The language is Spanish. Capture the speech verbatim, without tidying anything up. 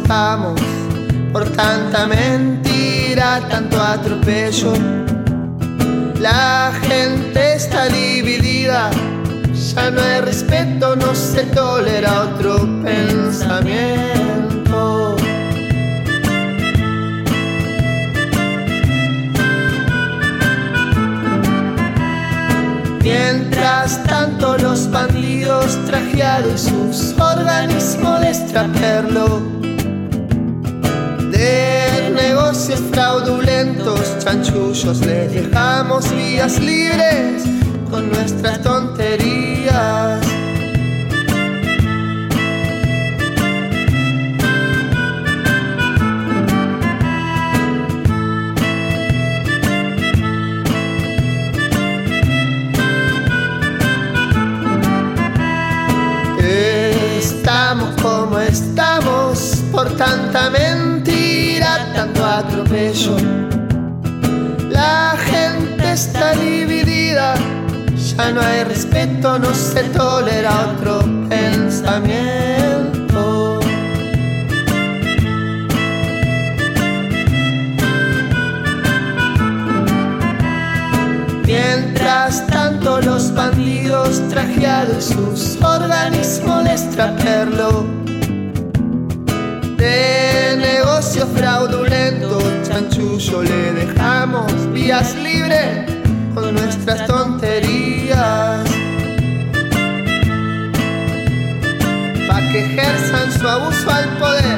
estamos por tanta mentira, tanto atropello. La gente está dividida, ya no hay respeto, no se tolera otro pensamiento. Mientras tanto los bandidos trajeados y sus organismos de extraperlo, de negocios fraudulentos, chanchullos, les dejamos vías libres con nuestras tonterías. Estamos como estamos por tanta mentira, tanto atropello. La gente está dividida, ya no hay respeto, no se tolera otro pensamiento. Mientras tanto los bandidos trajeados y sus organismos de extraperlo, de negocio fraudulento, chanchullo, le dejamos vías libres con nuestras tonterías, pa' que ejerzan su abuso al poder.